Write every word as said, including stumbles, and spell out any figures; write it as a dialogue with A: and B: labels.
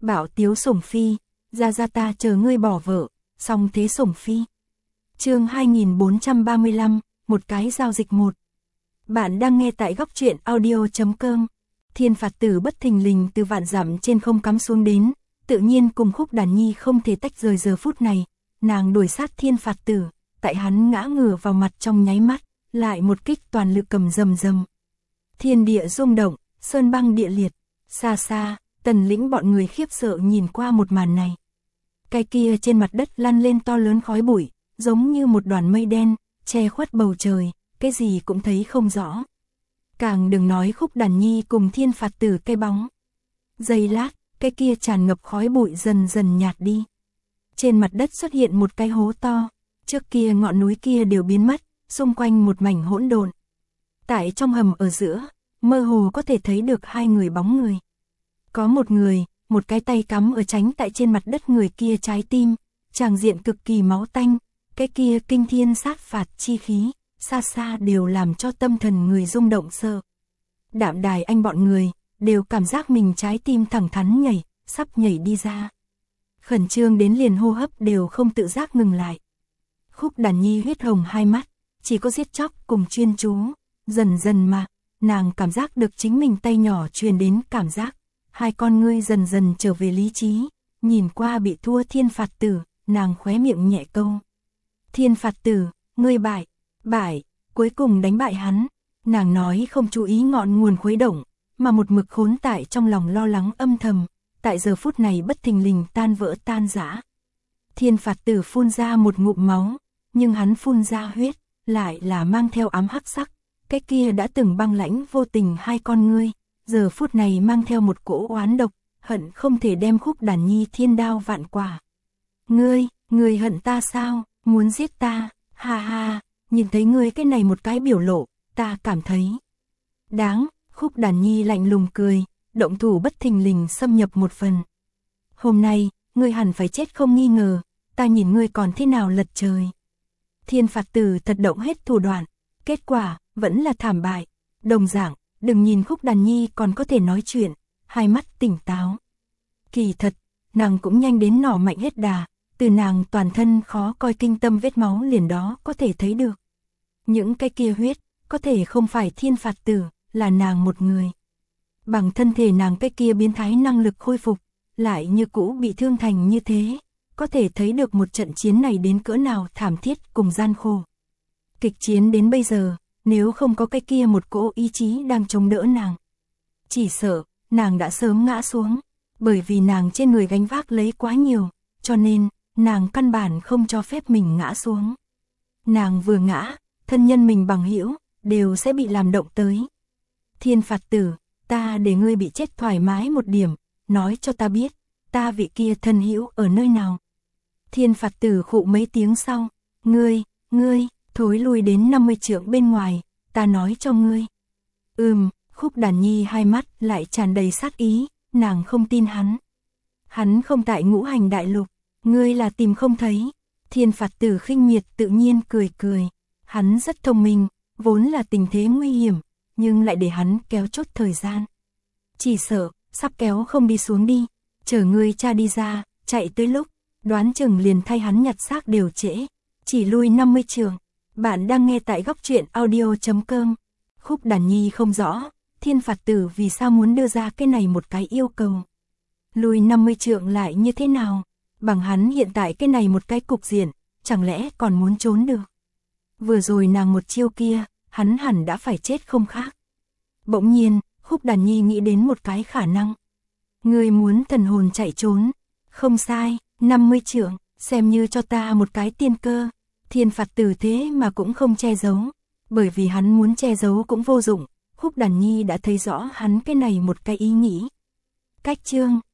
A: Bảo tiếu sủng phi, ra ra ta chờ ngươi bỏ vợ, xong thế sủng phi. Chương hai nghìn bốn trăm ba mươi lăm, một cái giao dịch một. Bạn đang nghe tại góc truyện audio chấm com. Thiên phạt tử bất thình lình từ vạn dặm trên không cắm xuống đến, tự nhiên cùng Khúc Đàn Nhi không thể tách rời giờ phút này, nàng đuổi sát thiên phạt tử, tại hắn ngã ngửa vào mặt trong nháy mắt, lại một kích toàn lực cầm rầm rầm. Thiên địa rung động, sơn băng địa liệt, xa xa, Tần Lĩnh bọn người khiếp sợ nhìn qua một màn này. Cái kia trên mặt đất lăn lên to lớn khói bụi, giống như một đoàn mây đen, che khuất bầu trời, cái gì cũng thấy không rõ. Càng đừng nói Khúc Đàn Nhi cùng thiên phạt tử cái bóng. Giây lát, cái kia tràn ngập khói bụi dần dần nhạt đi. Trên mặt đất xuất hiện một cái hố to, trước kia ngọn núi kia đều biến mất, xung quanh một mảnh hỗn độn. Tại trong hầm ở giữa, mơ hồ có thể thấy được hai người bóng người. Có một người, một cái tay cắm ở tránh tại trên mặt đất người kia trái tim, tràng diện cực kỳ máu tanh, cái kia kinh thiên sát phạt chi khí, xa xa đều làm cho tâm thần người rung động sợ. Đạm Đài Anh bọn người, đều cảm giác mình trái tim thẳng thắn nhảy, sắp nhảy đi ra. Khẩn trương đến liền hô hấp đều không tự giác ngừng lại. Khúc Đàn Nhi huyết hồng hai mắt, chỉ có giết chóc cùng chuyên chú, dần dần mà, nàng cảm giác được chính mình tay nhỏ truyền đến cảm giác. Hai con ngươi dần dần trở về lý trí, nhìn qua bị thua thiên phạt tử, nàng khóe miệng nhẹ câu. Thiên phạt tử, ngươi bại, bại, cuối cùng đánh bại hắn. Nàng nói không chú ý ngọn nguồn khuấy động, mà một mực khốn tại trong lòng lo lắng âm thầm, tại giờ phút này bất thình lình tan vỡ tan rã. Thiên phạt tử phun ra một ngụm máu, nhưng hắn phun ra huyết, lại là mang theo ám hắc sắc, cái kia đã từng băng lãnh vô tình hai con ngươi. Giờ phút này mang theo một cỗ oán độc, hận không thể đem Khúc Đàn Nhi thiên đao vạn quả. Ngươi, ngươi hận ta sao, muốn giết ta, ha ha, nhìn thấy ngươi cái này một cái biểu lộ, ta cảm thấy đáng. Khúc Đàn Nhi lạnh lùng cười, động thủ bất thình lình xâm nhập một phần. Hôm nay, ngươi hẳn phải chết không nghi ngờ, ta nhìn ngươi còn thế nào lật trời. Thiên phạt tử thật động hết thủ đoạn, kết quả, vẫn là thảm bại, đồng dạng. Đừng nhìn Khúc Đàn Nhi còn có thể nói chuyện, hai mắt tỉnh táo. Kỳ thật, nàng cũng nhanh đến nỏ mạnh hết đà, từ nàng toàn thân khó coi kinh tâm vết máu liền đó có thể thấy được. Những cái kia huyết, có thể không phải thiên phạt tử, là nàng một người. Bằng thân thể nàng cái kia biến thái năng lực khôi phục, lại như cũ bị thương thành như thế, có thể thấy được một trận chiến này đến cỡ nào thảm thiết cùng gian khổ. Kịch chiến đến bây giờ, nếu không có cái kia một cỗ ý chí đang chống đỡ nàng, chỉ sợ, nàng đã sớm ngã xuống, bởi vì nàng trên người gánh vác lấy quá nhiều, cho nên, nàng căn bản không cho phép mình ngã xuống. Nàng vừa ngã, thân nhân mình bằng hữu đều sẽ bị làm động tới. Thiên phạt tử, ta để ngươi bị chết thoải mái một điểm, nói cho ta biết, ta vị kia thân hữu ở nơi nào. Thiên phạt tử khụ mấy tiếng sau, ngươi, ngươi, thối lui đến năm mươi trượng bên ngoài, ta nói cho ngươi. Ừm, Khúc Đàn Nhi hai mắt lại tràn đầy sát ý, nàng không tin hắn. Hắn không tại ngũ hành đại lục, ngươi là tìm không thấy. Thiên phạt tử khinh miệt tự nhiên cười cười, hắn rất thông minh, vốn là tình thế nguy hiểm, nhưng lại để hắn kéo chốt thời gian. Chỉ sợ, sắp kéo không đi xuống đi, chờ ngươi cha đi ra, chạy tới lúc, đoán chừng liền thay hắn nhặt xác đều trễ, chỉ lui năm mươi trượng. Bạn đang nghe tại góc truyện audio chấm com. Khúc Đàn Nhi không rõ, thiên phạt tử vì sao muốn đưa ra cái này một cái yêu cầu. Lùi năm mươi trượng lại như thế nào? Bằng hắn hiện tại cái này một cái cục diện, chẳng lẽ còn muốn trốn được? Vừa rồi nàng một chiêu kia, hắn hẳn đã phải chết không khác. Bỗng nhiên, Khúc Đàn Nhi nghĩ đến một cái khả năng. Ngươi muốn thần hồn chạy trốn? Không sai, năm mươi trượng, xem như cho ta một cái tiên cơ. Thiên phạt tử thế mà cũng không che giấu, bởi vì hắn muốn che giấu cũng vô dụng, Khúc Đàn Nhi đã thấy rõ hắn cái này một cái ý nghĩ. Cách chương